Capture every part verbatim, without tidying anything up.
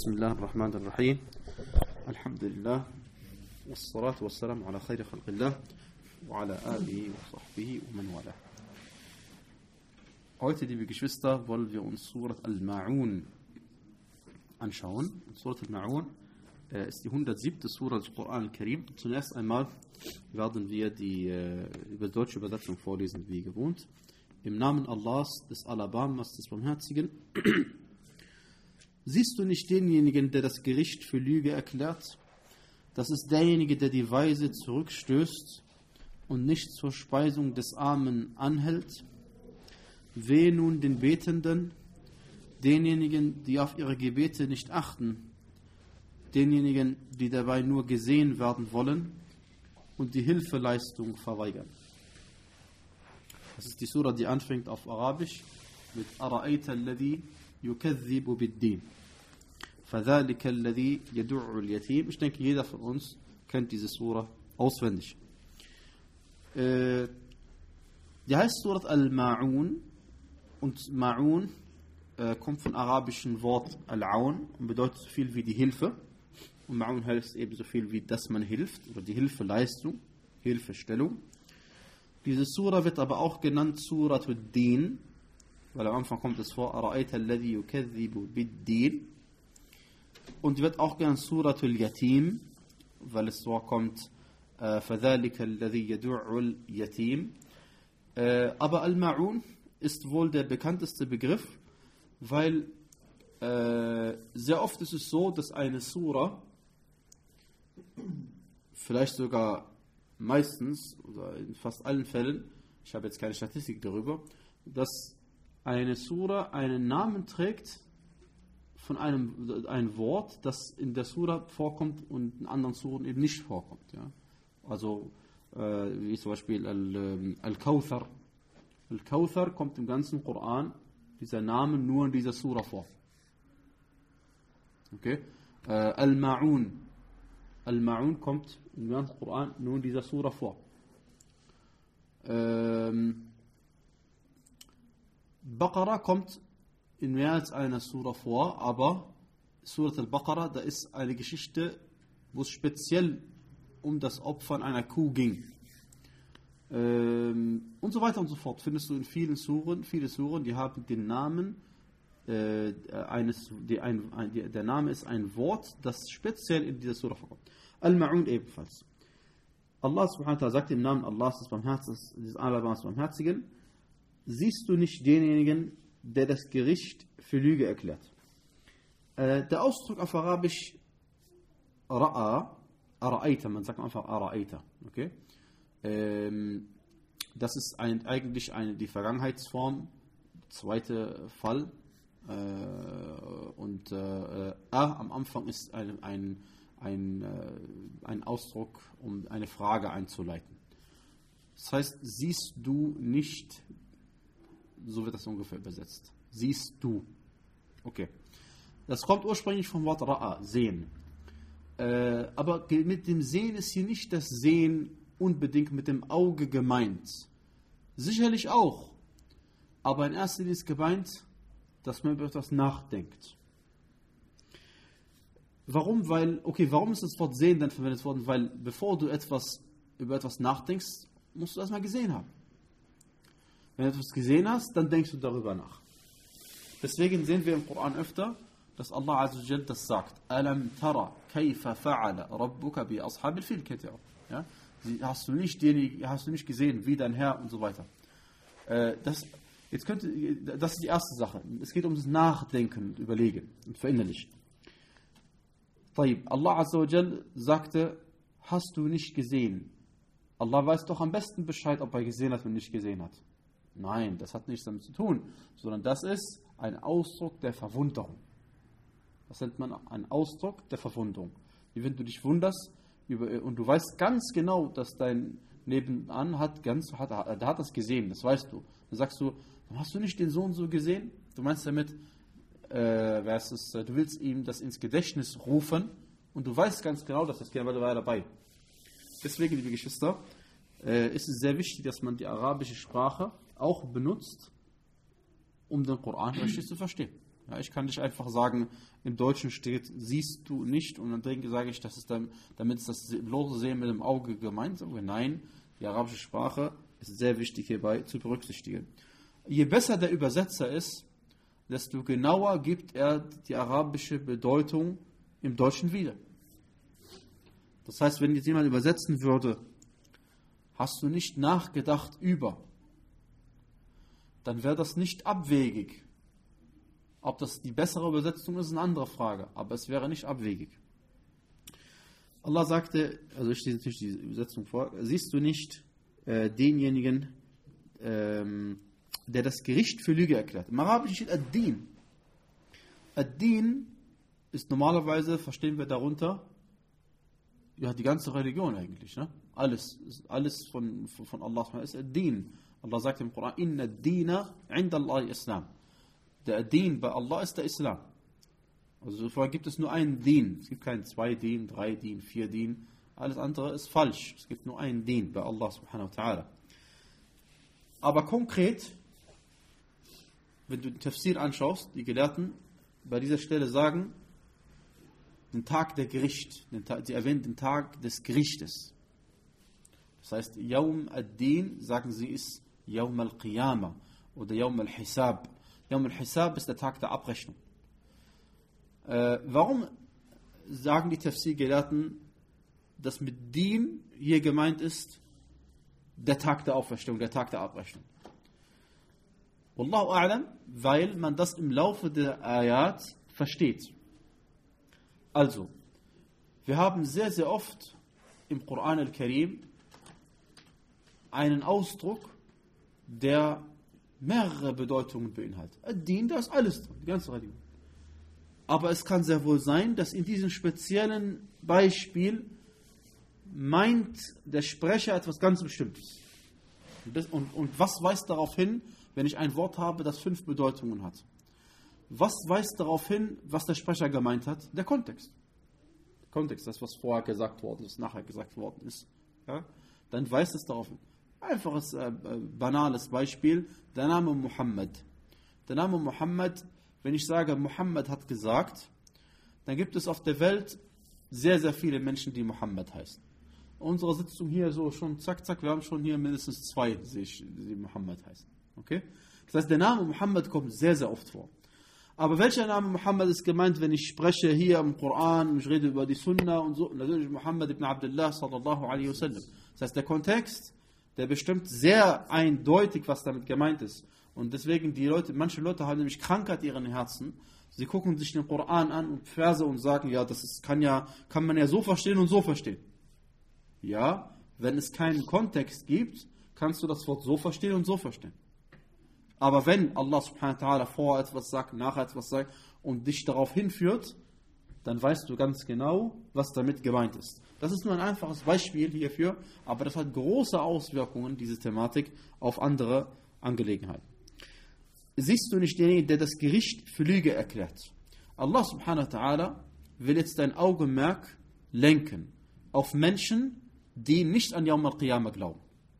بسم الله الرحمن الرحيم الحمد لله والصلاة والسلام على خير خلق الله وعلى آله وصحبه ومن والاه. Heute, liebe Geschwister, wollen wir uns Surat Al-Ma'un anschauen. Surat Al-Ma'un äh, ist die hundertsiebte Surah des Koran al-Karim. Zunächst einmal werden wir die äh, über deutsche Übersetzung vorlesen, wie gewohnt. Im Namen Allahs, des Alabamas, des Barmherzigen. Siehst du nicht denjenigen, der das Gericht für Lüge erklärt? Das ist derjenige, der die Weise zurückstößt und nicht zur Speisung des Armen anhält. Wehe nun den Betenden, denjenigen, die auf ihre Gebete nicht achten, denjenigen, die dabei nur gesehen werden wollen und die Hilfeleistung verweigern. Das ist die Surah, die anfängt auf Arabisch mit Ara'ayta alladhi yukadhibu bid-din. Fadhalika alladhi yad'u al-yatim. Ich denke, jeder von uns kennt diese Surah auswendig. Äh, die heißt Surat Al-Ma'un und Ma'un äh, kommt vom arabischen Wort Al-Aun und bedeutet so viel wie die Hilfe. Und Ma'un heißt eben so viel wie, dass man hilft oder die Hilfeleistung, Hilfestellung. Diese Surah wird aber auch genannt Surat Ad-Din, weil am Anfang kommt es vor, Ara'ayta alladhi yukadhibu bid-din. Und wird auch genannt Surat al-Yatim, weil es vorkommt, Fadhalika alladhi yad'u al-Yatim. Aber Al-Ma'un ist wohl der bekannteste Begriff, weil äh, sehr oft ist es so, dass eine Surah, vielleicht sogar meistens, oder in fast allen Fällen, ich habe jetzt keine Statistik darüber, dass eine Surah einen Namen trägt von einem ein Wort, das in der Surah vorkommt und in anderen Suren eben nicht vorkommt. Ja? Also äh, wie zum Beispiel Al, Al-Kawthar. Al-Kawthar kommt im ganzen Koran, dieser Name nur in dieser Surah vor. Okay? Äh, Al-Ma'un. Al-Ma'un kommt im ganzen Koran nur in dieser Surah vor. Ähm, Baqarah kommt in mehr als einer Surah vor, aber Surat al-Baqarah, da ist eine Geschichte, wo es speziell um das Opfern einer Kuh ging. Ähm, und so weiter und so fort. Findest du in vielen Suren, viele Suren, die haben den Namen äh, eines, die ein, ein, die, der Name ist ein Wort, das speziell in dieser Surah vorkommt. Al-Ma'un ebenfalls. Allah subhanahu wa ta'ala sagt im Namen Allahs des Barmherzigen, des Alabamas Barmherzigen, siehst du nicht denjenigen, der das Gericht für Lüge erklärt. Äh, der Ausdruck auf Arabisch Ra'a, Ara'ayta, man sagt einfach Ara'ayta, okay? Ähm, das ist ein, eigentlich eine, die Vergangenheitsform, zweite Fall, äh, und äh, A am Anfang ist ein, ein, ein, äh, ein Ausdruck, um eine Frage einzuleiten. Das heißt, siehst du nicht, so wird das ungefähr übersetzt. Siehst du. Okay. Das kommt ursprünglich vom Wort Ra'a, sehen. Äh, aber mit dem Sehen ist hier nicht das Sehen unbedingt mit dem Auge gemeint. Sicherlich auch. Aber in erster Linie ist gemeint, dass man über etwas nachdenkt. Warum? Weil, okay, warum ist das Wort Sehen dann verwendet worden? Weil bevor du etwas über etwas nachdenkst, musst du erstmal gesehen haben. Wenn du etwas gesehen hast, dann denkst du darüber nach. Deswegen sehen wir im Koran öfter, dass Allah Azza wa Jalla das sagt. Alam tara kayfa fa'ala rabbuka bi ashabil fil. Ja? Hast du nicht den, hast du nicht gesehen, wie dein Herr und so weiter. Äh, das, jetzt könnte, das ist die erste Sache. Es geht um das Nachdenken und Überlegen und Verinnerlichen. Allah Azza wa Jalla sagte, hast du nicht gesehen? Allah weiß doch am besten Bescheid, ob er gesehen hat oder nicht gesehen hat. Nein, das hat nichts damit zu tun, sondern das ist ein Ausdruck der Verwunderung. Das nennt man ein Ausdruck der Verwunderung. Wie wenn du dich wunderst über, und du weißt ganz genau, dass dein Nebenan hat, ganz, hat, der hat das gesehen, das weißt du. Dann sagst du, hast du nicht den Sohn so gesehen? Du meinst damit, äh, es, du willst ihm das ins Gedächtnis rufen und du weißt ganz genau, dass das Kind war dabei. Deswegen, liebe Geschwister, äh, ist es sehr wichtig, dass man die arabische Sprache auch benutzt, um den Koran richtig zu verstehen. Ja, ich kann nicht einfach sagen, im Deutschen steht, siehst du nicht, und dann sage ich, das ist dann, damit ist das bloße Sehen mit dem Auge gemeint. Nein, die arabische Sprache ist sehr wichtig hierbei zu berücksichtigen. Je besser der Übersetzer ist, desto genauer gibt er die arabische Bedeutung im Deutschen wieder. Das heißt, wenn jetzt jemand übersetzen würde, hast du nicht nachgedacht über, dann wäre das nicht abwegig. Ob das die bessere Übersetzung ist, ist eine andere Frage, aber es wäre nicht abwegig. Allah sagte, also ich lese natürlich die Übersetzung vor, siehst du nicht äh, denjenigen, ähm, der das Gericht für Lüge erklärt. Im Arabischen steht Ad-Din. Ad-Din ist normalerweise, verstehen wir darunter, ja, die ganze Religion eigentlich. Ne? Alles, alles von, von Allah ist Ad-Din. Allah sagt im Koran, Inna ad-Dina inda Allah Islam. Der Ad-Din bei Allah ist der Islam. Also vorher gibt es nur einen Din. Es gibt keinen zwei Din, drei Din, vier Din. Alles andere ist falsch. Es gibt nur einen Din bei Allah subhanahu wa ta'ala. Aber konkret, wenn du den Tafsir anschaust, die Gelehrten bei dieser Stelle sagen, den Tag der Gericht. Sie erwähnen den Tag des Gerichtes. Das heißt, Yawm ad-Din, sagen sie, ist Yawm al-Qiyamah oder Yawm al-Hisab. Yawm al-Hisab ist der Tag der Abrechnung. Äh, warum sagen die Tafsir-Gelehrten, dass mit Din hier gemeint ist der Tag der Auferstehung, der Tag der Abrechnung? Wallahu a'lam, weil man das im Laufe der Ayat versteht. Also, wir haben sehr, sehr oft im Koran al-Karim einen Ausdruck, der mehrere Bedeutungen beinhaltet. Ad-Din, da ist alles drin, die ganze Religion. Aber es kann sehr wohl sein, dass in diesem speziellen Beispiel meint der Sprecher etwas ganz Bestimmtes. Und, das, und, und was weist darauf hin, wenn ich ein Wort habe, das fünf Bedeutungen hat? Was weist darauf hin, was der Sprecher gemeint hat? Der Kontext. Der Kontext, das, was vorher gesagt worden ist, nachher gesagt worden ist. Ja? Dann weist es darauf hin. Einfaches, äh, banales Beispiel, der Name Muhammad. Der Name Muhammad, wenn ich sage, Muhammad hat gesagt, dann gibt es auf der Welt sehr, sehr viele Menschen, die Muhammad heißen. Unsere Sitzung hier so schon zack, zack, wir haben schon hier mindestens zwei, die Muhammad heißen. Okay? Das heißt, der Name Muhammad kommt sehr, sehr oft vor. Aber welcher Name Muhammad ist gemeint, wenn ich spreche hier im Koran und ich rede über die Sunna und so? Natürlich Muhammad ibn Abdullah sallallahu alaihi wasallam. Das heißt, der Kontext, der bestimmt sehr eindeutig, was damit gemeint ist. Und deswegen, die Leute, manche Leute haben nämlich Krankheit in ihren Herzen. Sie gucken sich den Koran an und Verse und sagen, ja, das ist, kann ja, kann man ja so verstehen und so verstehen. Ja, wenn es keinen Kontext gibt, kannst du das Wort so verstehen und so verstehen. Aber wenn Allah subhanahu wa ta'ala vor etwas sagt, nach etwas sagt und dich darauf hinführt, dann weißt du ganz genau, was damit gemeint ist. Das ist nur ein einfaches Beispiel hierfür, aber das hat große Auswirkungen, diese Thematik, auf andere Angelegenheiten. Siehst du nicht denjenigen, der das Gericht für Lüge erklärt? Allah subhanahu wa ta'ala will jetzt dein Augenmerk lenken auf Menschen, die nicht an Yawm al-Qiyamah glauben.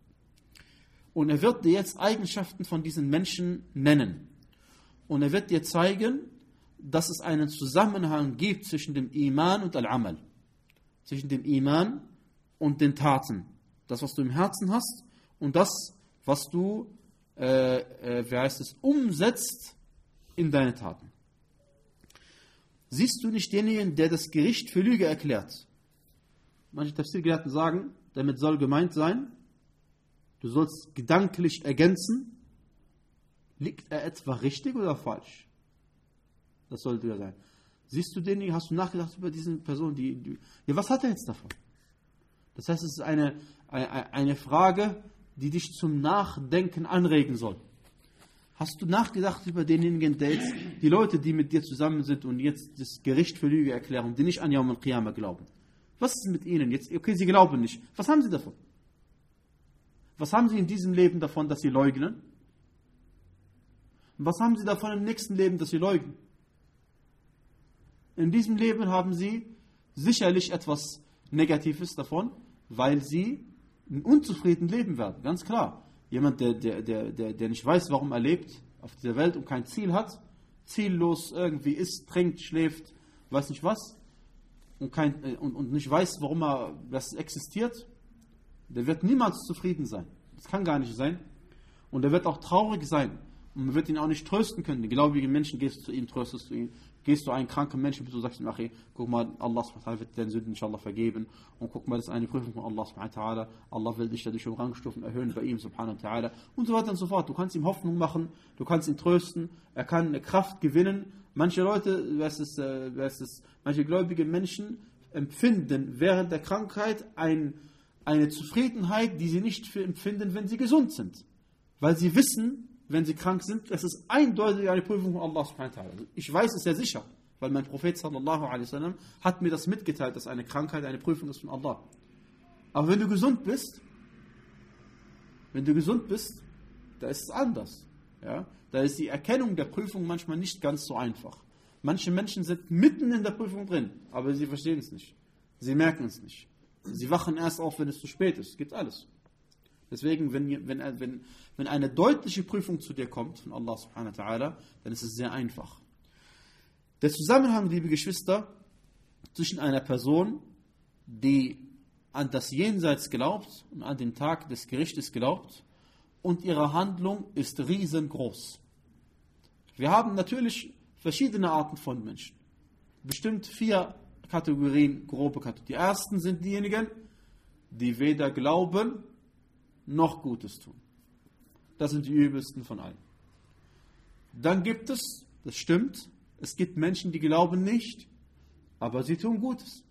Und er wird dir jetzt Eigenschaften von diesen Menschen nennen. Und er wird dir zeigen, dass es einen Zusammenhang gibt zwischen dem Iman und Al-Amal. Zwischen dem Iman und den Taten. Das, was du im Herzen hast und das, was du, äh, äh, wie heißt es, umsetzt in deine Taten. Siehst du nicht denjenigen, der das Gericht für Lüge erklärt? Manche Tafsir-Gelehrten sagen, damit soll gemeint sein, du sollst gedanklich ergänzen, liegt er etwa richtig oder falsch? Das sollte ja sein. Siehst du den, hast du nachgedacht über diese Person, die, die, ja, was hat er jetzt davon? Das heißt, es ist eine, eine, eine Frage, die dich zum Nachdenken anregen soll. Hast du nachgedacht über denjenigen, der jetzt, die Leute, die mit dir zusammen sind und jetzt das Gericht für Lüge erklären, die nicht an Yawm al-Qiyamah glauben? Was ist mit ihnen jetzt? Okay, sie glauben nicht. Was haben sie davon? Was haben sie in diesem Leben davon, dass sie leugnen? Und was haben sie davon im nächsten Leben, dass sie leugnen? In diesem Leben haben sie sicherlich etwas Negatives davon, weil sie unzufrieden leben werden. Ganz klar. Jemand, der, der, der, der, der nicht weiß, warum er lebt auf dieser Welt und kein Ziel hat, ziellos irgendwie isst, trinkt, schläft, weiß nicht was, und, kein, und, und nicht weiß, warum er das existiert, der wird niemals zufrieden sein. Das kann gar nicht sein. Und er wird auch traurig sein. Und man wird ihn auch nicht trösten können. Die gläubigen Menschen, gehst du zu ihm, tröstest du ihn. Gehst du einen kranken Menschen, du sagst ihm, ach, guck mal, Allah subhanahu wa ta'ala wird deine Sünden inshallah vergeben. Und guck mal, das ist eine Prüfung von Allah subhanahu wa ta'ala. Allah will dich dadurch um Rangstufen erhöhen bei ihm subhanahu wa ta'ala. Und so weiter und so fort. Du kannst ihm Hoffnung machen, du kannst ihn trösten, er kann eine Kraft gewinnen. Manche Leute, was ist, äh, was ist, manche gläubige Menschen empfinden während der Krankheit ein, eine Zufriedenheit, die sie nicht empfinden, wenn sie gesund sind. Weil sie wissen, wenn sie krank sind, das ist eindeutig eine Prüfung von Allah subhanahu wa ta'ala. Ich weiß es ja sicher, weil mein Prophet sallallahu alaihi wasallam hat mir das mitgeteilt, dass eine Krankheit eine Prüfung ist von Allah. Aber wenn du gesund bist, wenn du gesund bist, da ist es anders. Ja? Da ist die Erkennung der Prüfung manchmal nicht ganz so einfach. Manche Menschen sind mitten in der Prüfung drin, aber sie verstehen es nicht. Sie merken es nicht. Sie wachen erst auf, wenn es zu spät ist. Gibt alles. Deswegen, wenn, wenn, wenn, wenn eine deutliche Prüfung zu dir kommt von Allah subhanahu wa ta'ala, dann ist es sehr einfach. Der Zusammenhang, liebe Geschwister, zwischen einer Person, die an das Jenseits glaubt und an den Tag des Gerichtes glaubt, und ihre Handlung ist riesengroß. Wir haben natürlich verschiedene Arten von Menschen. Bestimmt vier Kategorien, grobe Kategorien. Die ersten sind diejenigen, die weder glauben, noch Gutes tun. Das sind die übelsten von allen. Dann gibt es, das stimmt, es gibt Menschen, die glauben nicht, aber sie tun Gutes.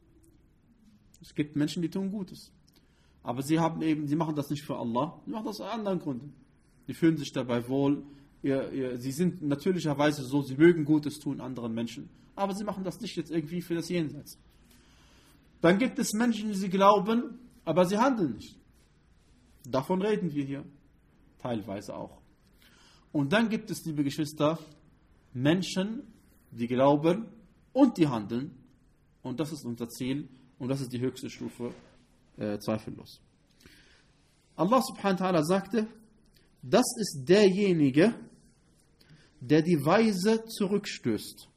Es gibt Menschen, die tun Gutes. Aber sie haben eben, sie machen das nicht für Allah, sie machen das aus anderen Gründen. Sie fühlen sich dabei wohl, ihr, ihr, sie sind natürlicherweise so, sie mögen Gutes tun anderen Menschen, aber sie machen das nicht jetzt irgendwie für das Jenseits. Dann gibt es Menschen, die sie glauben, aber sie handeln nicht. Davon reden wir hier, teilweise auch. Und dann gibt es, liebe Geschwister, Menschen, die glauben und die handeln. Und das ist unser Ziel und das ist die höchste Stufe, äh, zweifellos. Allah subhanahu wa ta'ala sagte, das ist derjenige, der die Weise zurückstößt.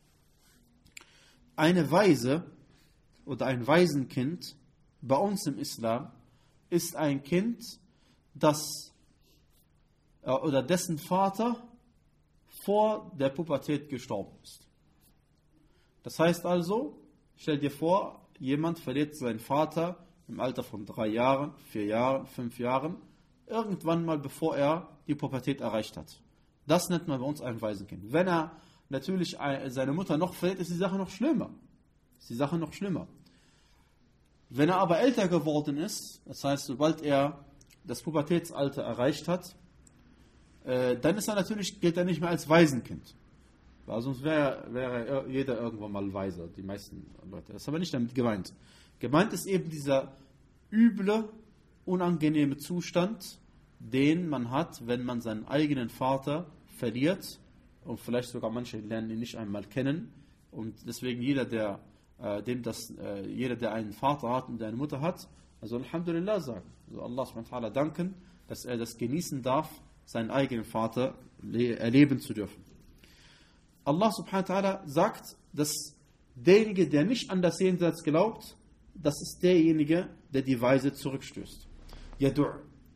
Eine Weise oder ein Waisenkind bei uns im Islam ist ein Kind, das äh, oder dessen Vater vor der Pubertät gestorben ist. Das heißt also, stell dir vor, jemand verliert seinen Vater im Alter von drei Jahren, vier Jahren, fünf Jahren, irgendwann mal bevor er die Pubertät erreicht hat. Das nennt man bei uns ein Waisenkind. Wenn er natürlich seine Mutter noch verliert, ist die Sache noch schlimmer. Ist die Sache noch schlimmer. Wenn er aber älter geworden ist, das heißt, sobald er das Pubertätsalter erreicht hat, äh, dann ist er natürlich, gilt er nicht mehr als Waisenkind. Weil sonst wäre wär jeder irgendwann mal weiser, die meisten Leute. Das ist aber nicht damit gemeint. Gemeint ist eben dieser üble, unangenehme Zustand, den man hat, wenn man seinen eigenen Vater verliert. Und vielleicht sogar manche lernen ihn nicht einmal kennen. Und deswegen jeder, der dem das, äh, jeder, der einen Vater hat und eine Mutter hat, also Alhamdulillah sagen. Also Allah subhanahu wa ta'ala danken, dass er das genießen darf, seinen eigenen Vater erleben zu dürfen. Allah subhanahu wa ta'ala sagt, dass derjenige, der nicht an das Jenseits glaubt, das ist derjenige, der die Weise zurückstößt. Yadu'.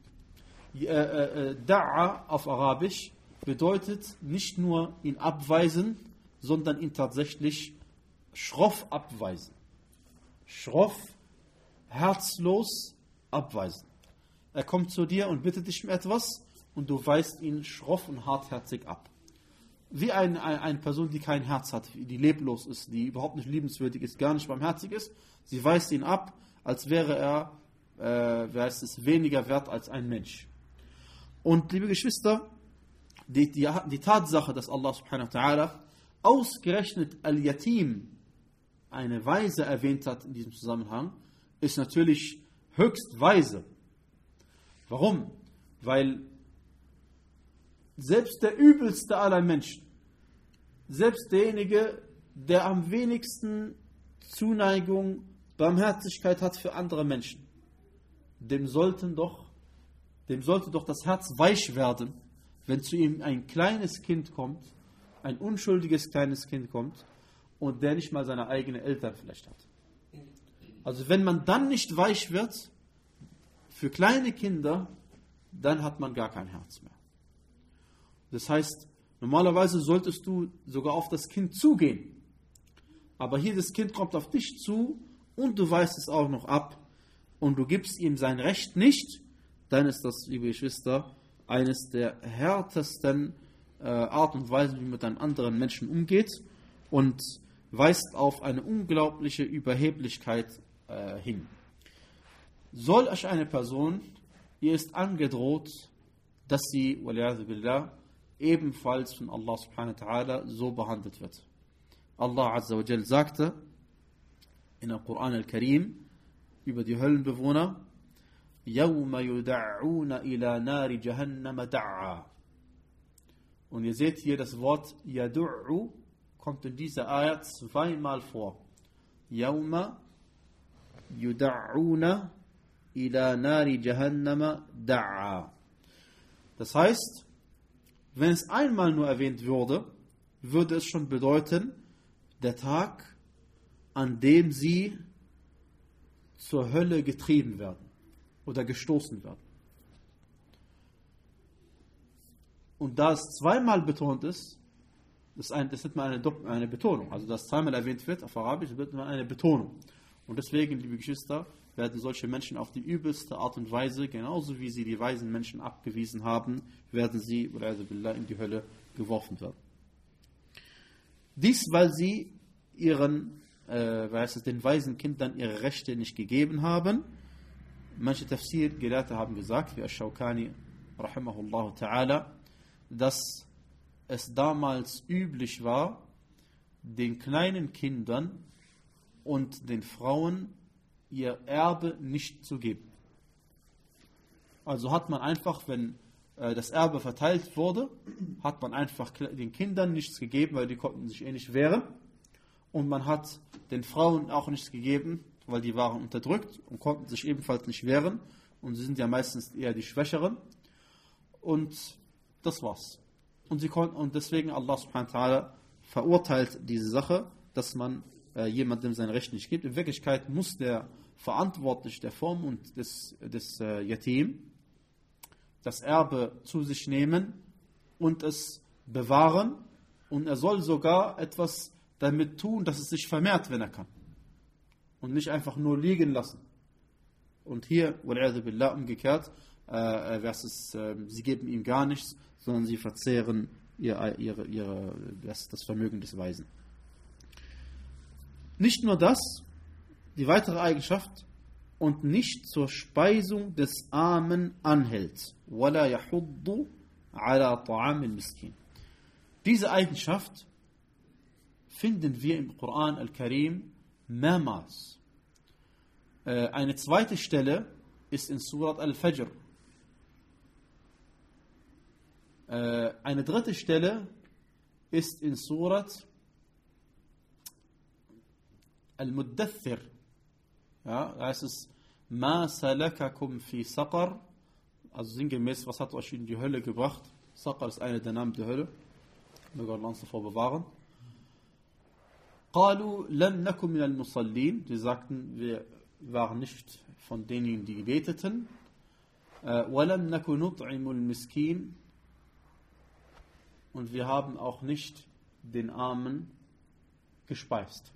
Da'a auf Arabisch bedeutet nicht nur ihn abweisen, sondern ihn tatsächlich schroff abweisen. Schroff, herzlos abweisen. Er kommt zu dir und bittet dich um etwas und du weist ihn schroff und hartherzig ab. Wie eine, eine, eine Person, die kein Herz hat, die leblos ist, die überhaupt nicht liebenswürdig ist, gar nicht barmherzig ist, sie weist ihn ab, als wäre er äh, wer heißt es, weniger wert als ein Mensch. Und liebe Geschwister, die, die, die Tatsache, dass Allah subhanahu wa ta'ala ausgerechnet Al-Yatim, eine Weise, erwähnt hat in diesem Zusammenhang, ist natürlich höchst weise. Warum? Weil selbst der übelste aller Menschen, selbst derjenige, der am wenigsten Zuneigung, Barmherzigkeit hat für andere Menschen, dem sollten doch, dem sollte doch das Herz weich werden, wenn zu ihm ein kleines Kind kommt, ein unschuldiges kleines Kind kommt und der nicht mal seine eigenen Eltern vielleicht hat. Also wenn man dann nicht weich wird für kleine Kinder, dann hat man gar kein Herz mehr. Das heißt, normalerweise solltest du sogar auf das Kind zugehen. Aber hier das Kind kommt auf dich zu und du weist es auch noch ab und du gibst ihm sein Recht nicht, dann ist das, liebe Geschwister, eines der härtesten äh, Art und Weisen, wie man mit einem anderen Menschen umgeht und weist auf eine unglaubliche Überheblichkeit äh, hin. Soll euch eine Person, ihr ist angedroht, dass sie, waliyadu billah, ebenfalls von Allah subhanahu wa ta'ala so behandelt wird. Allah azza wa jal sagte in der Koran al-Karim über die Höllenbewohner: Yawma yuda'una ila nari jahannama da'a. Und ihr seht hier das Wort yadu'u kommt in dieser Ayat zweimal vor. Yawma yuda'una ila nari jahannama da'a. Das heißt, wenn es einmal nur erwähnt würde, würde es schon bedeuten, der Tag, an dem sie zur Hölle getrieben werden oder gestoßen werden. Und da es zweimal betont ist, das ist, ein, das ist mal eine, eine Betonung, also dass zweimal erwähnt wird, auf Arabisch wird man eine Betonung. Und deswegen, liebe Geschwister, werden solche Menschen auf die übelste Art und Weise, genauso wie sie die weisen Menschen abgewiesen haben, werden sie in die Hölle geworfen werden. Dies, weil sie ihren, äh, weiß es, den weisen Kindern ihre Rechte nicht gegeben haben. Manche Tafsir-Gelehrte haben gesagt, wie Ash-Shawkani, rahimahullah ta'ala, dass es damals üblich war, den kleinen Kindern und den Frauen ihr Erbe nicht zu geben. Also hat man einfach, wenn äh, das Erbe verteilt wurde, hat man einfach den Kindern nichts gegeben, weil die konnten sich eh nicht wehren. Und man hat den Frauen auch nichts gegeben, weil die waren unterdrückt und konnten sich ebenfalls nicht wehren. Und sie sind ja meistens eher die Schwächeren. Und das war's. Und, sie konnten, und deswegen Allah subhanahu wa ta'ala verurteilt diese Sache, dass man äh, jemandem sein Recht nicht gibt. In Wirklichkeit muss der Verantwortliche der Form und des, des äh, Yatim das Erbe zu sich nehmen und es bewahren. Und er soll sogar etwas damit tun, dass es sich vermehrt, wenn er kann. Und nicht einfach nur liegen lassen. Und hier, wal'iyadu billah, umgekehrt, äh, es, äh, sie geben ihm gar nichts, sondern sie verzehren ihr, ihre, ihre, das, das Vermögen des Weisen. Nicht nur das, die weitere Eigenschaft, und nicht zur Speisung des Armen anhält. وَلَا يَحُضُّ عَلَى طَعَامِ الْمِسْكِينِ. Diese Eigenschaft finden wir im Koran al-Karim mehrmals. Äh, eine zweite Stelle ist in Surat al-Fajr. Äh, eine dritte Stelle ist in Surat al-Muddathir. Ja, da heißt es Ma salakakum fi Saqar. Also sinngemäß, was hat euch in die Hölle gebracht? Saqar ist einer der Namen der Hölle. Möge Allah uns davor bewahren. قالوا لم نكن من المصلين. Die sagten, wir waren nicht von denen, die beteten. ولم نكن نطعم المسكين. Und wir haben auch nicht den Armen gespeist.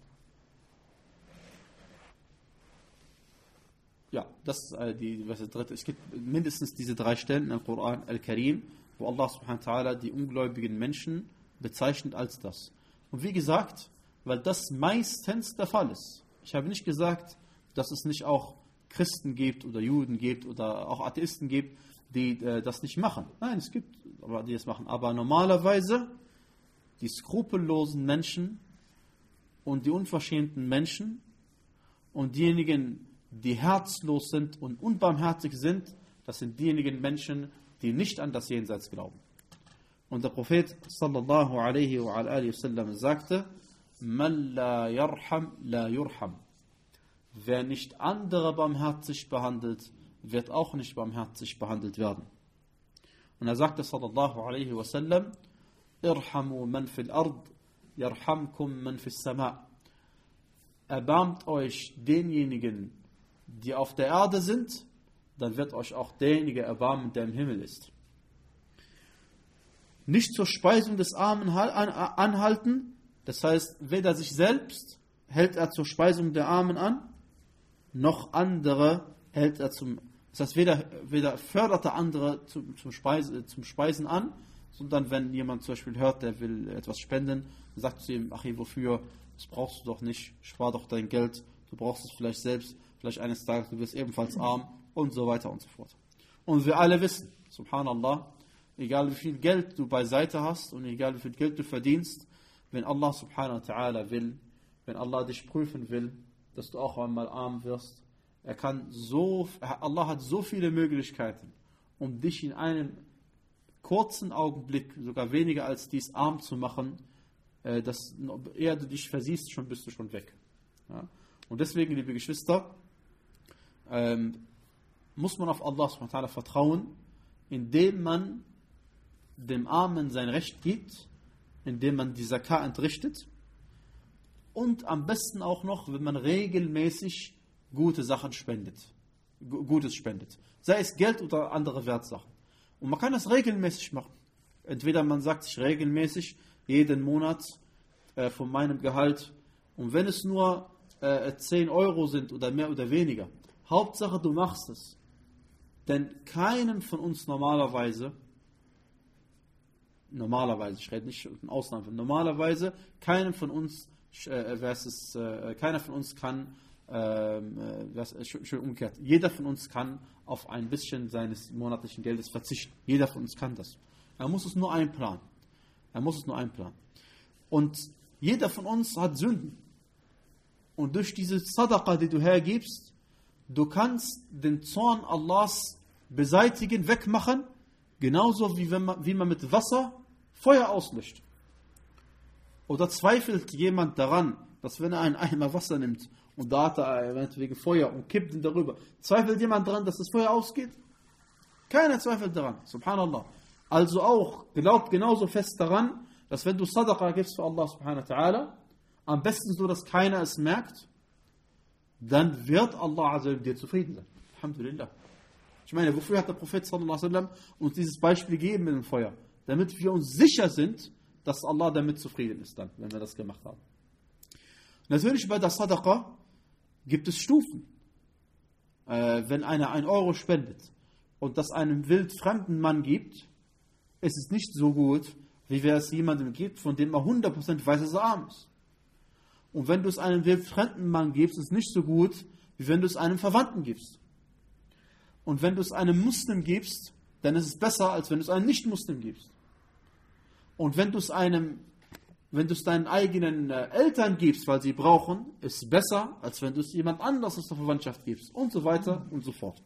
Ja, das ist äh, die was ist dritte. Es gibt mindestens diese drei Stellen im Koran al-Karim, wo Allah subhanahu wa ta'ala die ungläubigen Menschen bezeichnet als das. Und wie gesagt, weil das meistens der Fall ist. Ich habe nicht gesagt, dass es nicht auch Christen gibt oder Juden gibt oder auch Atheisten gibt, die äh, das nicht machen. Nein, es gibt, aber die das machen. Aber normalerweise die skrupellosen Menschen und die unverschämten Menschen und diejenigen, die herzlos sind und unbarmherzig sind, das sind diejenigen Menschen, die nicht an das Jenseits glauben. Und der Prophet sallallahu alaihi wa alihi wasallam sagte: Man la yarham la yurham. Wer nicht andere barmherzig behandelt, wird auch nicht barmherzig behandelt werden. Und er sagte sallallahu alaihi wasallam: irhamu man fil ard, yarhamkum man fis sama. Erbarmt euch denjenigen, die auf der Erde sind, dann wird euch auch derjenige erbarmen, der im Himmel ist. Nicht zur Speisung des Armen anhalten, das heißt, weder sich selbst hält er zur Speisung der Armen an, noch andere hält er zum, das heißt, weder, weder fördert er andere zum, zum, Speise, zum Speisen an, sondern wenn jemand zum Beispiel hört, der will etwas spenden, dann sagt zu ihm, ach, wofür, das brauchst du doch nicht, spar doch dein Geld, du brauchst es vielleicht selbst, vielleicht eines Tages, du wirst ebenfalls arm und so weiter und so fort. Und wir alle wissen, subhanallah, egal wie viel Geld du beiseite hast und egal wie viel Geld du verdienst, wenn Allah subhanahu wa ta'ala will, wenn Allah dich prüfen will, dass du auch einmal arm wirst, er kann so, Allah hat so viele Möglichkeiten, um dich in einem kurzen Augenblick, sogar weniger als dies, arm zu machen, dass eher du dich versiehst, schon bist du schon weg. Ja? Und deswegen, liebe Geschwister, ähm, muss man auf Allah subhanahu wa ta'ala vertrauen, indem man dem Armen sein Recht gibt, indem man die Zakah entrichtet und am besten auch noch, wenn man regelmäßig gute Sachen spendet, Gutes spendet. Sei es Geld oder andere Wertsachen. Und man kann das regelmäßig machen. Entweder man sagt sich regelmäßig, jeden Monat äh, von meinem Gehalt, und wenn es nur äh, zehn Euro sind oder mehr oder weniger, Hauptsache du machst es. Denn keinem von uns normalerweise, normalerweise, ich rede nicht von Ausnahmen, normalerweise, keinem von uns, äh, es, äh, keiner von uns kann, äh, was, schön umgekehrt, jeder von uns kann auf ein bisschen seines monatlichen Geldes verzichten. Jeder von uns kann das. Er muss es nur einplanen. Er muss es nur einplanen. Und jeder von uns hat Sünden. Und durch diese Sadaqa, die du hergibst, du kannst den Zorn Allahs beseitigen, wegmachen, genauso wie, wenn man, wie man mit Wasser Feuer auslöscht. Oder zweifelt jemand daran, dass wenn er einen Eimer Wasser nimmt und da hat er wegen Feuer und kippt ihn darüber, zweifelt jemand daran, dass das Feuer ausgeht? Keiner zweifelt daran, subhanallah. Also auch, glaubt genauso fest daran, dass wenn du Sadaqa gibst für Allah subhanahu wa ta'ala, am besten so, dass keiner es merkt, dann wird Allah azza dir zufrieden sein. Alhamdulillah. Ich meine, wofür hat der Prophet sallallahu alaihi wasallam uns dieses Beispiel gegeben mit dem Feuer? Damit wir uns sicher sind, dass Allah damit zufrieden ist dann, wenn wir das gemacht haben. Natürlich bei der Sadaqa gibt es Stufen. Äh, wenn einer ein Euro spendet und das einem wildfremden Mann gibt, ist es nicht so gut, wie wer es jemandem gibt, von dem er hundert Prozent weiß, dass er arm ist. Und wenn du es einem wildfremden Mann gibst, ist es nicht so gut, wie wenn du es einem Verwandten gibst. Und wenn du es einem Muslim gibst, dann ist es besser, als wenn du es einem Nicht-Muslim gibst. Und wenn du es einem, wenn du es deinen eigenen äh, Eltern gibst, weil sie brauchen, ist es besser, als wenn du es jemand anders aus der Verwandtschaft gibst. Und so weiter und so fort.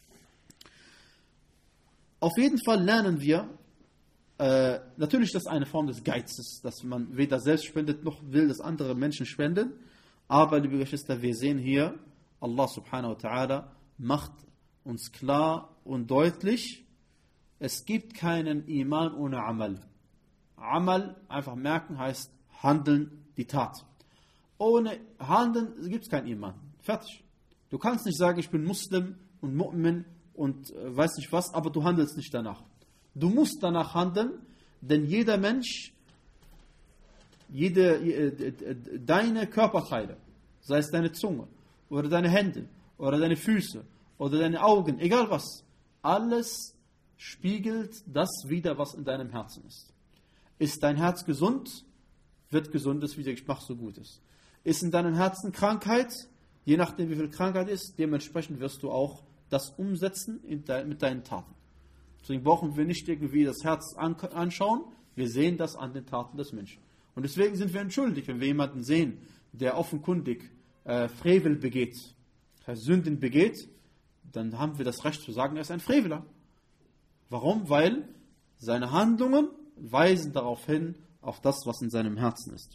Auf jeden Fall lernen wir, äh, natürlich, das ist eine Form des Geizes, dass man weder selbst spendet, noch will, dass andere Menschen spenden. Aber, liebe Geschwister, wir sehen hier, Allah subhanahu wa ta'ala macht uns klar und deutlich, es gibt keinen Iman ohne Amal. Amal, einfach merken, heißt handeln, die Tat. Ohne Handeln gibt es keinen Iman. Fertig. Du kannst nicht sagen, ich bin Muslim und Mu'min und äh, weiß nicht was, aber du handelst nicht danach. Du musst danach handeln, denn jeder Mensch, jede, äh, deine Körperteile, sei es deine Zunge oder deine Hände oder deine Füße oder deine Augen, egal was, alles spiegelt das wider, was in deinem Herzen ist. Ist dein Herz gesund, wird Gesundes wieder gemacht, so Gutes. Ist in deinem Herzen Krankheit, je nachdem wie viel Krankheit ist, dementsprechend wirst du auch das umsetzen in de, mit deinen Taten. Deswegen brauchen wir nicht irgendwie das Herz an, anschauen, wir sehen das an den Taten des Menschen. Und deswegen sind wir entschuldigt, wenn wir jemanden sehen, der offenkundig äh, Frevel begeht, das heißt Sünden begeht, dann haben wir das Recht zu sagen, er ist ein Freveler. Warum? Weil seine Handlungen weisen darauf hin, auf das, was in seinem Herzen ist.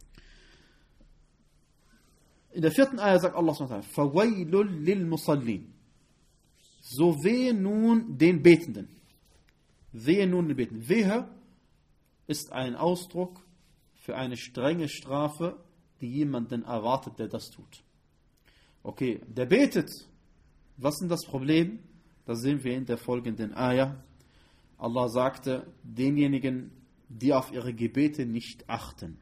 In der vierten Ayah sagt Allah subhanahu wa ta'ala, فَوَيْلٌ لِلْمُصَلِّينَ. So wehe nun den Betenden. Wehe nun den Betenden. Wehe, ist ein Ausdruck für eine strenge Strafe, die jemanden erwartet, der das tut. Okay, der betet. Was ist denn das Problem? Das sehen wir in der folgenden Ayah. Allah sagte, denjenigen, die auf ihre Gebete nicht achten.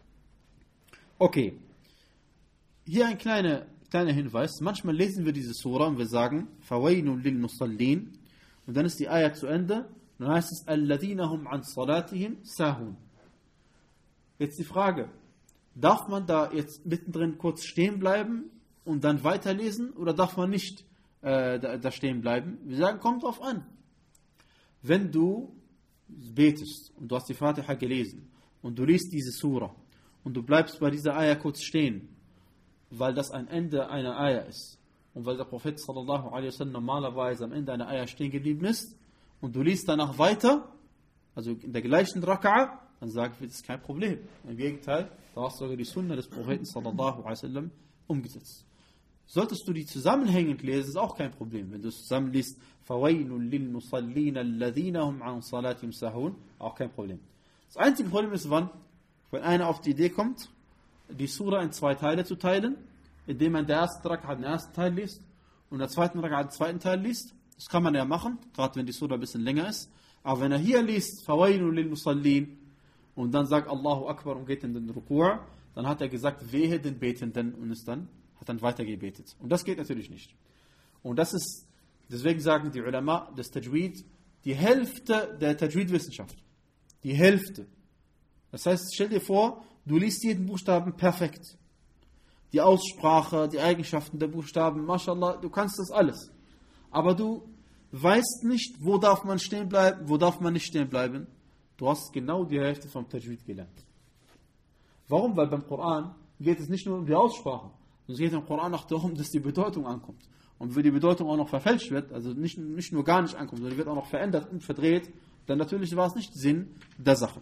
Okay, hier ein kleiner, kleiner Hinweis. Manchmal lesen wir diese Surah und wir sagen, فَوَيْنٌ لِلْمُصَلِّينَ und dann ist die Ayah zu Ende und dann heißt es, الَّذِينَ هُمْ عَنْ صَلَاتِهِمْ سَاهُونَ. Jetzt die Frage, darf man da jetzt mittendrin kurz stehen bleiben und dann weiterlesen oder darf man nicht äh, da, da stehen bleiben? Wir sagen, kommt drauf an. Wenn du betest und du hast die Fatiha gelesen und du liest diese Surah und du bleibst bei dieser Ayah kurz stehen, weil das ein Ende einer Ayah ist und weil der Prophet sallallahu alaihi wasallam normalerweise am Ende einer Ayah stehen geblieben ist und du liest danach weiter, also in der gleichen Raka'a, dann sagen wir, das ist kein Problem. Im Gegenteil, da hast du sogar die Sunna des Propheten sallallahu alaihi wasallam umgesetzt. Solltest du die zusammenhängend lesen, ist auch kein Problem. Wenn du es zusammen liest, فَوَيْلٌ لِلْمُصَلِّينَ الَّذِينَ هُمْ عَنْ صَلَاتِهِمْ سَاهُونَ, auch kein Problem. Das einzige Problem ist, wann, wenn einer auf die Idee kommt, die Surah in zwei Teile zu teilen, indem man der ersten Raka'a den ersten Teil liest und der zweiten Raka'a den zweiten Teil liest. Das kann man ja machen, gerade wenn die Surah ein bisschen länger ist. Aber wenn er hier liest, فَوَيْلٌ لِلْمُصَلِّينَ und dann sagt Allahu Akbar und geht in den Ruku', dann hat er gesagt, wehe den Betenden und ist dann hat dann weiter gebetet. Und das geht natürlich nicht. Und das ist, deswegen sagen die Ulama des Tajwid, die Hälfte der Tajwid-Wissenschaft. Die Hälfte. Das heißt, stell dir vor, du liest jeden Buchstaben perfekt. Die Aussprache, die Eigenschaften der Buchstaben, mashallah, du kannst das alles. Aber du weißt nicht, wo darf man stehen bleiben, wo darf man nicht stehen bleiben. Du hast genau die Hälfte vom Tajwid gelernt. Warum? Weil beim Koran geht es nicht nur um die Aussprache. Es geht im Koran auch darum, dass die Bedeutung ankommt. Und wenn die Bedeutung auch noch verfälscht wird, also nicht, nicht nur gar nicht ankommt, sondern wird auch noch verändert und verdreht, dann natürlich war es nicht Sinn der Sache.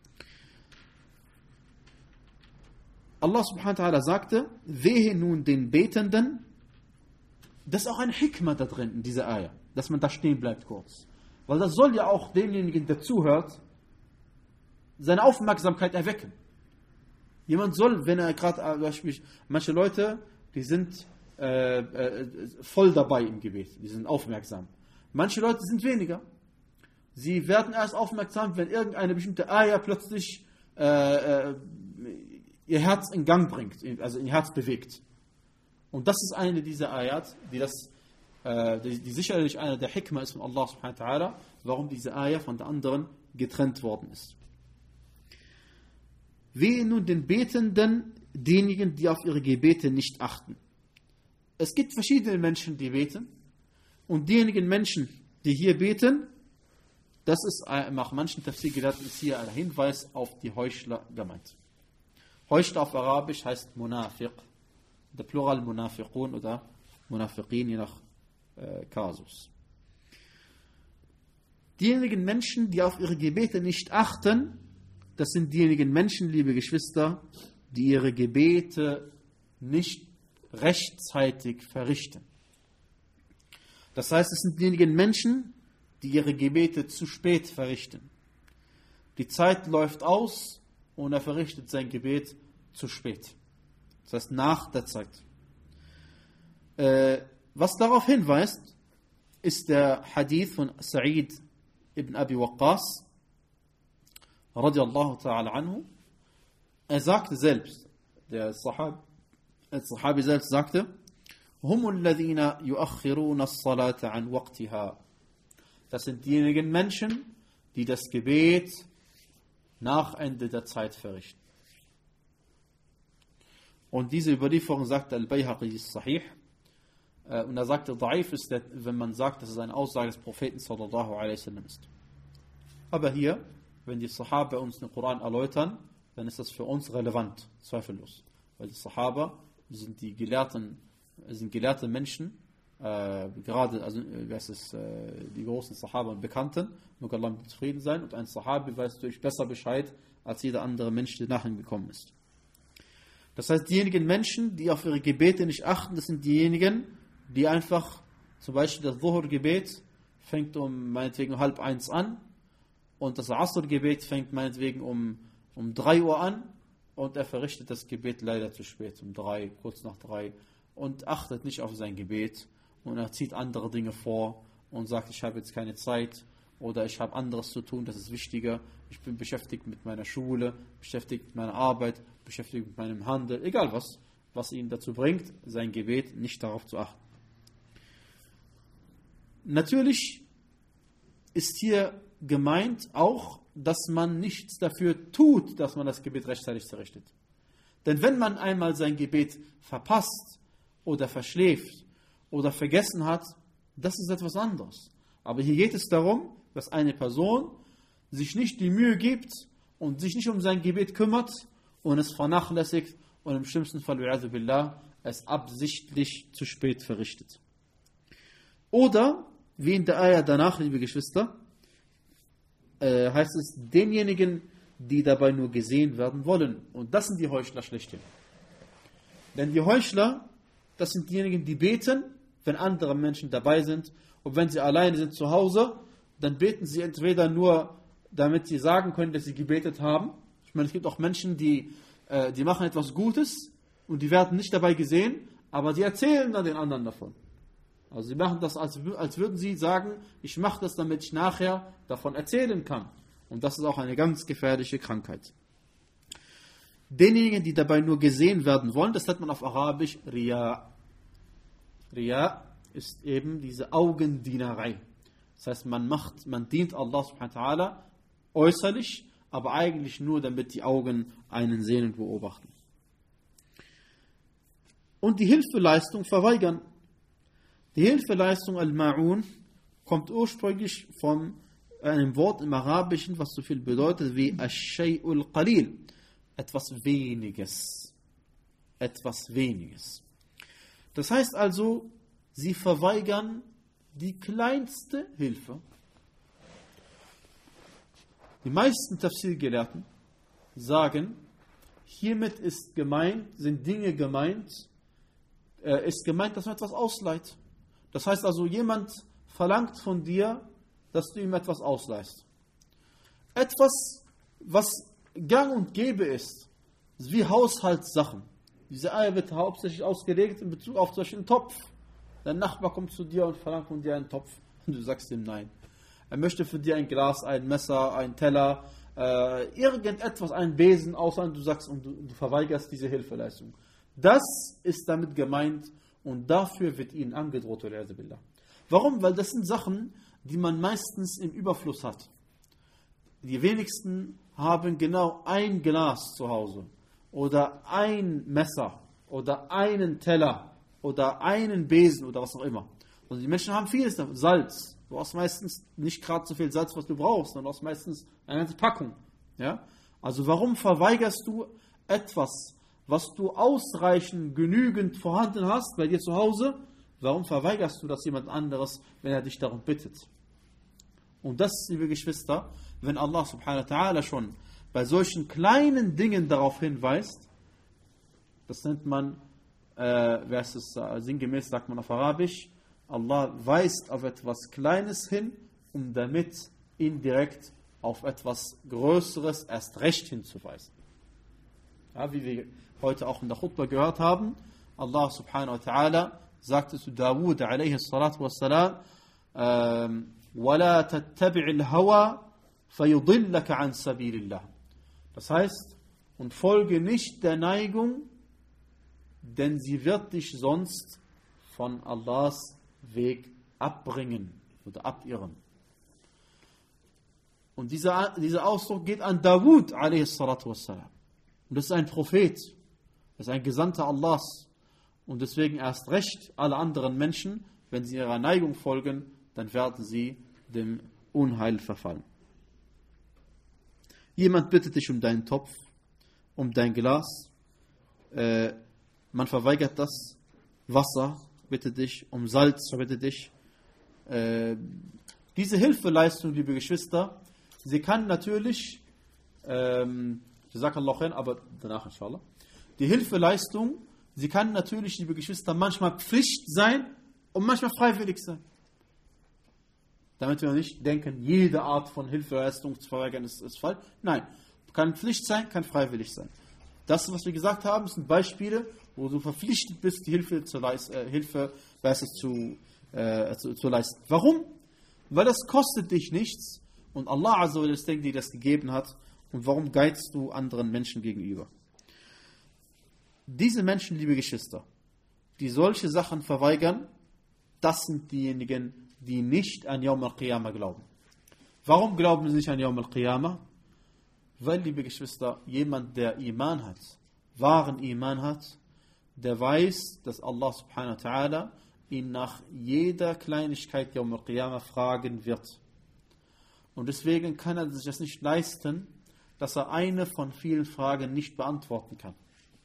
Allah subhanahu wa ta'ala sagte, wehe nun den Betenden, das ist auch ein Hikmah da drin in dieser Ayah, dass man da stehen bleibt kurz. Weil das soll ja auch demjenigen, der zuhört, seine Aufmerksamkeit erwecken. Jemand soll, wenn er gerade, manche Leute, die sind äh, äh, voll dabei im Gebet, die sind aufmerksam. Manche Leute sind weniger. Sie werden erst aufmerksam, wenn irgendeine bestimmte Ayah plötzlich äh, äh, ihr Herz in Gang bringt, also ihr Herz bewegt. Und das ist eine dieser Ayat, die, das, äh, die, die sicherlich eine der Hikmah ist von Allah subhanahu wa ta'ala, warum diese Ayah von der anderen getrennt worden ist. Wehe nun den Betenden, denjenigen, die auf ihre Gebete nicht achten. Es gibt verschiedene Menschen, die beten. Und diejenigen Menschen, die hier beten, das ist nach manchen Tafsir-Gelehrten ist hier ein Hinweis auf die Heuchler gemeint. Heuchler auf Arabisch heißt Munafiq. Der Plural Munafiqun oder Munafiqin, je nach äh, Kasus. Diejenigen Menschen, die auf ihre Gebete nicht achten, das sind diejenigen Menschen, liebe Geschwister, die ihre Gebete nicht rechtzeitig verrichten. Das heißt, es sind diejenigen Menschen, die ihre Gebete zu spät verrichten. Die Zeit läuft aus und er verrichtet sein Gebet zu spät. Das heißt, nach der Zeit. Äh, was darauf hinweist, ist der Hadith von Sa'id ibn Abi Waqqas, radiallahu ta'ala anhu. Er sagte selbst, der Sahabi, der Sahabi selbst sagte, Hum alladhina yuakhiruna as-salata an waqtiha. Das sind diejenigen Menschen, die das Gebet nach Ende der Zeit verrichten. Und diese Überlieferung sagte Al-Bayhaqi ist sahih. Und er sagte, Da'if ist, wenn man sagt, dass es eine Aussage des Propheten sallallahu alaihi wasallam ist. Aber hier, wenn die Sahaba uns den Koran erläutern, dann ist das für uns relevant, zweifellos. Weil die Sahaba sind die gelehrten, sind gelehrte Menschen, äh, gerade, also, was ist, äh, die großen Sahaba und Bekannten, möge Allah mit zufrieden sein, und ein Sahabi weiß natürlich besser Bescheid, als jeder andere Mensch, der nach ihm gekommen ist. Das heißt, diejenigen Menschen, die auf ihre Gebete nicht achten, das sind diejenigen, die einfach, zum Beispiel das Dhuhr-Gebet fängt um meinetwegen halb eins an, und das Asr-Gebet fängt meinetwegen um, um drei Uhr an und er verrichtet das Gebet leider zu spät, um drei, kurz nach drei, und achtet nicht auf sein Gebet und er zieht andere Dinge vor und sagt, ich habe jetzt keine Zeit oder ich habe anderes zu tun, das ist wichtiger, ich bin beschäftigt mit meiner Schule, beschäftigt mit meiner Arbeit, beschäftigt mit meinem Handel, egal was, was ihn dazu bringt, sein Gebet nicht darauf zu achten. Natürlich ist hier gemeint auch, dass man nichts dafür tut, dass man das Gebet rechtzeitig verrichtet. Denn wenn man einmal sein Gebet verpasst oder verschläft oder vergessen hat, das ist etwas anderes. Aber hier geht es darum, dass eine Person sich nicht die Mühe gibt und sich nicht um sein Gebet kümmert und es vernachlässigt und im schlimmsten Fall, billah, es absichtlich zu spät verrichtet. Oder, wie in der Ayah danach, liebe Geschwister, äh, heißt es, denjenigen, die dabei nur gesehen werden wollen. Und das sind die Heuchler schlechthin. Denn die Heuchler, das sind diejenigen, die beten, wenn andere Menschen dabei sind. Und wenn sie alleine sind zu Hause, dann beten sie entweder nur, damit sie sagen können, dass sie gebetet haben. Ich meine, es gibt auch Menschen, die, äh, die machen etwas Gutes und die werden nicht dabei gesehen, aber sie erzählen dann den anderen davon. Also sie machen das, als, als würden sie sagen, ich mache das, damit ich nachher davon erzählen kann. Und das ist auch eine ganz gefährliche Krankheit. Diejenigen, die dabei nur gesehen werden wollen, das nennt man auf Arabisch Riya. Riya ist eben diese Augendienerei. Das heißt, man macht, man dient Allah subhanahu wa ta'ala äußerlich, aber eigentlich nur, damit die Augen einen sehen und beobachten. Und die Hilfeleistung verweigern. Die Hilfeleistung Al-Ma'un kommt ursprünglich von einem Wort im Arabischen, was so viel bedeutet wie Ash-Shay'ul Qalil. Etwas Weniges. Etwas Weniges. Das heißt also, sie verweigern die kleinste Hilfe. Die meisten Tafsir-Gelehrten sagen, hiermit ist gemeint, sind Dinge gemeint, äh, ist gemeint, dass man etwas ausleiht. Das heißt also, jemand verlangt von dir, dass du ihm etwas ausleihst. Etwas, was gang und gäbe ist, wie Haushaltssachen. Diese Eier wird hauptsächlich ausgelegt in Bezug auf solchen einen Topf. Dein Nachbar kommt zu dir und verlangt von dir einen Topf und du sagst ihm nein. Er möchte für dir ein Glas, ein Messer, ein Teller, äh, irgendetwas, einen Besen ausleihen und du sagst und du, du verweigerst diese Hilfeleistung. Das ist damit gemeint und dafür wird ihnen angedroht. Warum? Weil das sind Sachen, die man meistens im Überfluss hat. Die wenigsten haben genau ein Glas zu Hause oder ein Messer oder einen Teller oder einen Besen oder was auch immer. Und die Menschen haben vieles davon. Salz. Du hast meistens nicht gerade so viel Salz, was du brauchst, sondern du hast meistens eine ganze Packung. Ja? Also warum verweigerst du etwas, was du ausreichend, genügend vorhanden hast bei dir zu Hause? Warum verweigerst du das jemand anderes, wenn er dich darum bittet? Und das, liebe Geschwister, wenn Allah subhanahu wa ta'ala schon bei solchen kleinen Dingen darauf hinweist, das nennt man, äh, wer ist es, äh, sinngemäß sagt man auf Arabisch, Allah weist auf etwas Kleines hin, um damit indirekt auf etwas Größeres erst recht hinzuweisen. Ja, wie wir heute auch in der Khutbah gehört haben, Allah subhanahu wa ta'ala sagte zu Dawud alaihi salatu wassalam, ähm, وَلَا تَتَّبِعِ الْهَوَى فَيُضِلَّكَ عَنْ سَبِيلِ اللَّهِ. Das heißt, und folge nicht der Neigung, denn sie wird dich sonst von Allahs Weg abbringen oder abirren. Und dieser, dieser Ausdruck geht an Dawud alaihi salatu wassalam. Und das ist ein Prophet, das ist ein Gesandter Allahs. Und deswegen erst recht alle anderen Menschen, wenn sie ihrer Neigung folgen, dann werden sie dem Unheil verfallen. Jemand bittet dich um deinen Topf, um dein Glas. Äh, man verweigert das. Wasser bittet dich, um Salz bittet dich. Äh, diese Hilfeleistung, liebe Geschwister, sie kann natürlich, ähm, Jazakallahu khair, aber danach inshallah, die Hilfeleistung, sie kann natürlich, liebe Geschwister, manchmal Pflicht sein und manchmal freiwillig sein. Damit wir nicht denken, jede Art von Hilfeleistung zu verweigern ist, ist falsch. Nein, kann Pflicht sein, kann freiwillig sein. Das, was wir gesagt haben, sind Beispiele, wo du verpflichtet bist, die Hilfe zu, leist, äh, Hilfe zu, äh, zu, zu leisten. Warum? Weil das kostet dich nichts und Allah Azza wa Jalla ist der, der das gegeben hat. Und warum geizt du anderen Menschen gegenüber? Diese Menschen, liebe Geschwister, die solche Sachen verweigern, das sind diejenigen, die nicht an Yawm al-Qiyamah glauben. Warum glauben sie nicht an Yawm al-Qiyamah? Weil, liebe Geschwister, jemand, der Iman hat, wahren Iman hat, der weiß, dass Allah subhanahu wa ta'ala ihn nach jeder Kleinigkeit Yawm al-Qiyamah fragen wird. Und deswegen kann er sich das nicht leisten, dass er eine von vielen Fragen nicht beantworten kann.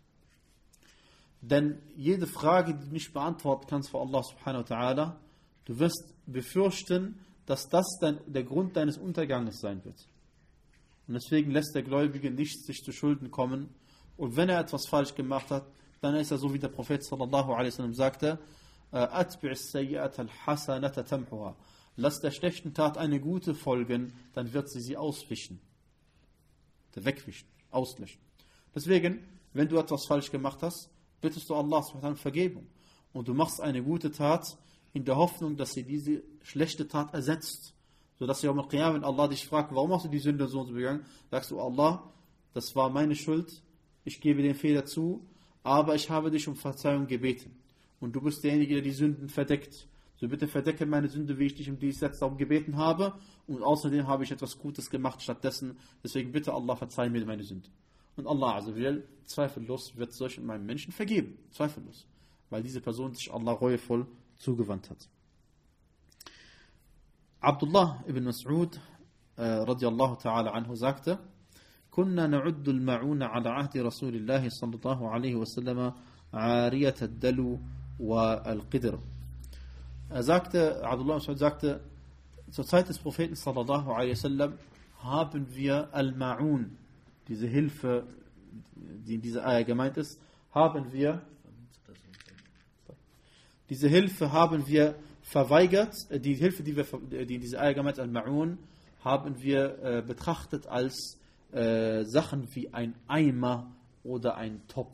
Denn jede Frage, die du nicht beantworten kannst vor Allah subhanahu wa ta'ala, du wirst befürchten, dass das dann der Grund deines Unterganges sein wird. Und deswegen lässt der Gläubige nicht sich zu Schulden kommen. Und wenn er etwas falsch gemacht hat, dann ist er so, wie der Prophet sallallahu alaihi wasallam sagte, atbi'is sayyi'ata al-hasanata tamhuha. Lass der schlechten Tat eine gute folgen, dann wird sie sie auswischen. Wegwischen, auslöschen. Deswegen, wenn du etwas falsch gemacht hast, bittest du Allah subhanahu wa ta'ala um Vergebung. Und du machst eine gute Tat in der Hoffnung, dass sie diese schlechte Tat ersetzt. Sodass Yawm al-Qiyamah, wenn Allah dich fragt, warum hast du die Sünde so und so begangen, sagst du, Allah, das war meine Schuld, ich gebe den Fehler zu, aber ich habe dich um Verzeihung gebeten. Und du bist derjenige, der die Sünden verdeckt. So bitte verdecke meine Sünde, wie ich dich um dies jetzt darum gebeten habe. Und außerdem habe ich etwas Gutes gemacht stattdessen. Deswegen bitte Allah, verzeih mir meine Sünde. Und Allah Azza wa Jal, zweifellos, wird solchen meinem Menschen vergeben. Zweifellos. Weil diese Person sich Allah reuevoll zugewandt hat. Abdullah ibn Mas'ud äh, radiallahu ta'ala anhu sagte, كنا نعد المعون على عهد رسول الله صلى الله عليه وسلم عارية الدلو والقدر. Er sagte, Abdullah ibn Mas'ud sagte, zur Zeit des Propheten sallallahu alaihi wasallam haben wir Al-Ma'un, diese Hilfe, die in dieser Ayah gemeint ist, haben wir diese Hilfe haben wir verweigert, die Hilfe, die, wir, die in dieser Ayah gemeint ist, Al-Ma'un, haben wir äh, betrachtet als äh, Sachen wie ein Eimer oder ein Topf.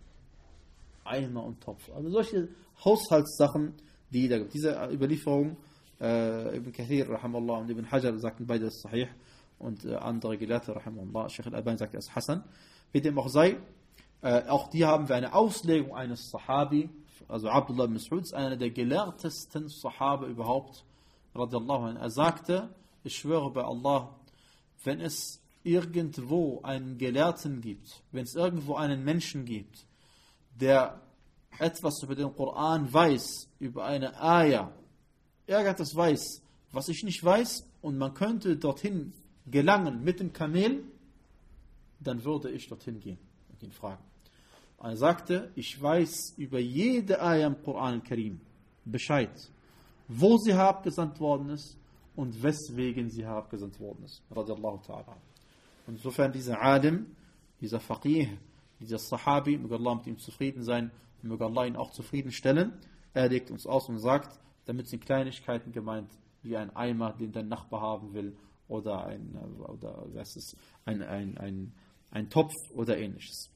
Eimer und Topf. Also solche Haushaltssachen, die da gibt. Diese Überlieferung, äh, Ibn Kathir, rahimallah, und Ibn Hajar sagten beide das Sahih und äh, andere Gelehrte, rahimallah, Sheikh al-Albani sagte es Hassan. Wie dem auch sei, äh, auch die haben wir eine Auslegung eines Sahabi, also Abdullah ibn Mas'ud ist einer der gelehrtesten Sahabe überhaupt, radiallahu anhu. Er sagte, ich schwöre bei Allah, wenn es irgendwo einen Gelehrten gibt, wenn es irgendwo einen Menschen gibt, der etwas über den Koran weiß, über eine Ayah, irgendetwas weiß, was ich nicht weiß, und man könnte dorthin gelangen mit dem Kamel, dann würde ich dorthin gehen und ihn fragen. Er sagte, ich weiß über jede Ayah im Koran al-Karim Bescheid, wo sie herabgesandt worden ist und weswegen sie herabgesandt worden ist. Radiallahu ta'ala. Und insofern dieser Alim, dieser Faqih, dieser Sahabi, möge Allah mit ihm zufrieden sein, und möge Allah ihn auch zufriedenstellen. Er legt uns aus und sagt, damit sind Kleinigkeiten gemeint, wie ein Eimer, den dein Nachbar haben will, oder ein, oder was ist, ein, ein, ein, ein Topf oder ähnliches.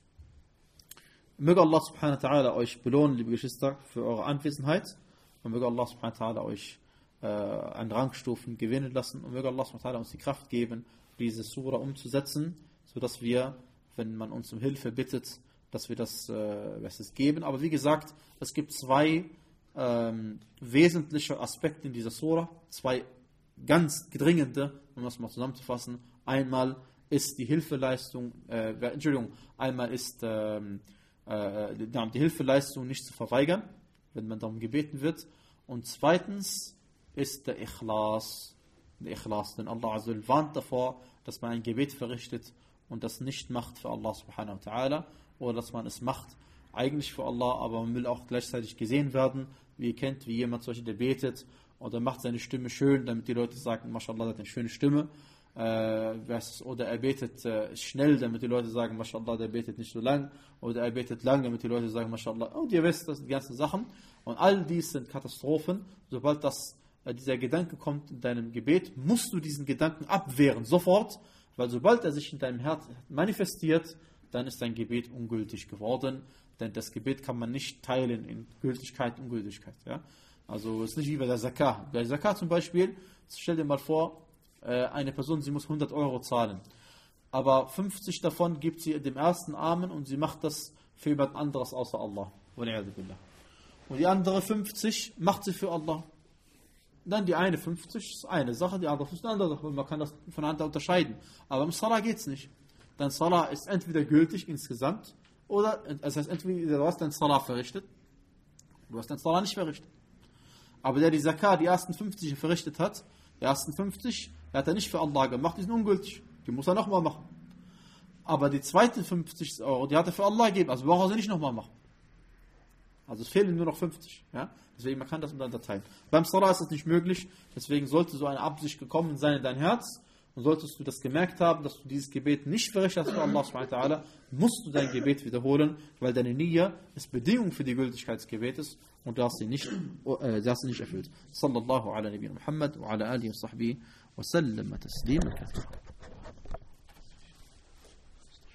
Möge Allah subhanahu wa ta'ala euch belohnen, liebe Geschwister, für eure Anwesenheit, und möge Allah subhanahu wa ta'ala euch äh, an Rangstufen gewinnen lassen, und möge Allah subhanahu wa ta'ala uns die Kraft geben, diese Sura umzusetzen, sodass wir, wenn man uns um Hilfe bittet, dass wir das, äh, das geben. Aber wie gesagt, es gibt zwei ähm, wesentliche Aspekte in dieser Sura, zwei ganz dringende, um das mal zusammenzufassen. Einmal ist die Hilfeleistung, äh, Entschuldigung, einmal ist ähm, äh, die Hilfeleistung nicht zu verweigern, wenn man darum gebeten wird. Und zweitens ist der Ikhlas, der Ikhlas, denn Allah Azza wa Jalla warnt davor, dass man ein Gebet verrichtet und das nicht macht für Allah subhanahu wa ta'ala, oder dass man es macht eigentlich für Allah, aber man will auch gleichzeitig gesehen werden, wie ihr kennt, wie jemand zum Beispiel, der betet oder macht seine Stimme schön, damit die Leute sagen, MashaAllah, der hat eine schöne Stimme, äh, oder er betet äh, schnell, damit die Leute sagen, MashaAllah, der betet nicht so lang, oder er betet lang, damit die Leute sagen, MashaAllah, und ihr wisst, das sind die ganzen Sachen, und all dies sind Katastrophen. Sobald das äh, dieser Gedanke kommt in deinem Gebet, musst du diesen Gedanken abwehren, sofort, weil sobald er sich in deinem Herz manifestiert, dann ist dein Gebet ungültig geworden, denn das Gebet kann man nicht teilen in Gültigkeit und Ungültigkeit. Ja? Also es ist nicht wie bei der Zakah. Bei der Zakah zum Beispiel, stell dir mal vor, eine Person, sie muss hundert Euro zahlen, aber fünfzig davon gibt sie dem ersten Armen und sie macht das für jemand anderes außer Allah. Und die andere fünfzig macht sie für Allah. Dann die eine fünfzig ist eine Sache, die andere ist eine andere Sache. Man kann das voneinander unterscheiden. Aber im Salah geht es nicht. Dein Salah ist entweder gültig insgesamt, oder, das heißt, entweder du hast dein Salah verrichtet, du hast dein Salah nicht verrichtet. Aber der die Zakah, die ersten fünfzig verrichtet hat, die ersten fünfzig, der hat er nicht für Allah gemacht, die sind ungültig. Die muss er nochmal machen. Aber die zweiten fünfzig Euro, die hat er für Allah gegeben, also braucht er sie nicht nochmal machen. Also es fehlen nur noch fünfzig. Ja? Deswegen, man kann das untereinander teilen. Beim Salah ist das nicht möglich, deswegen sollte so eine Absicht gekommen sein in dein Herz, und solltest du das gemerkt haben, dass du dieses Gebet nicht verrichtet hast für Allah subhanahu wa ta'ala, musst du dein Gebet wiederholen, weil deine Niyya ist Bedingung für die Gültigkeit des Gebetes und du hast sie nicht, äh, du hast sie nicht erfüllt. Sallallahu ala Nabi Muhammad wa ala alihi wa sahbihi wa sallam taslima kathira.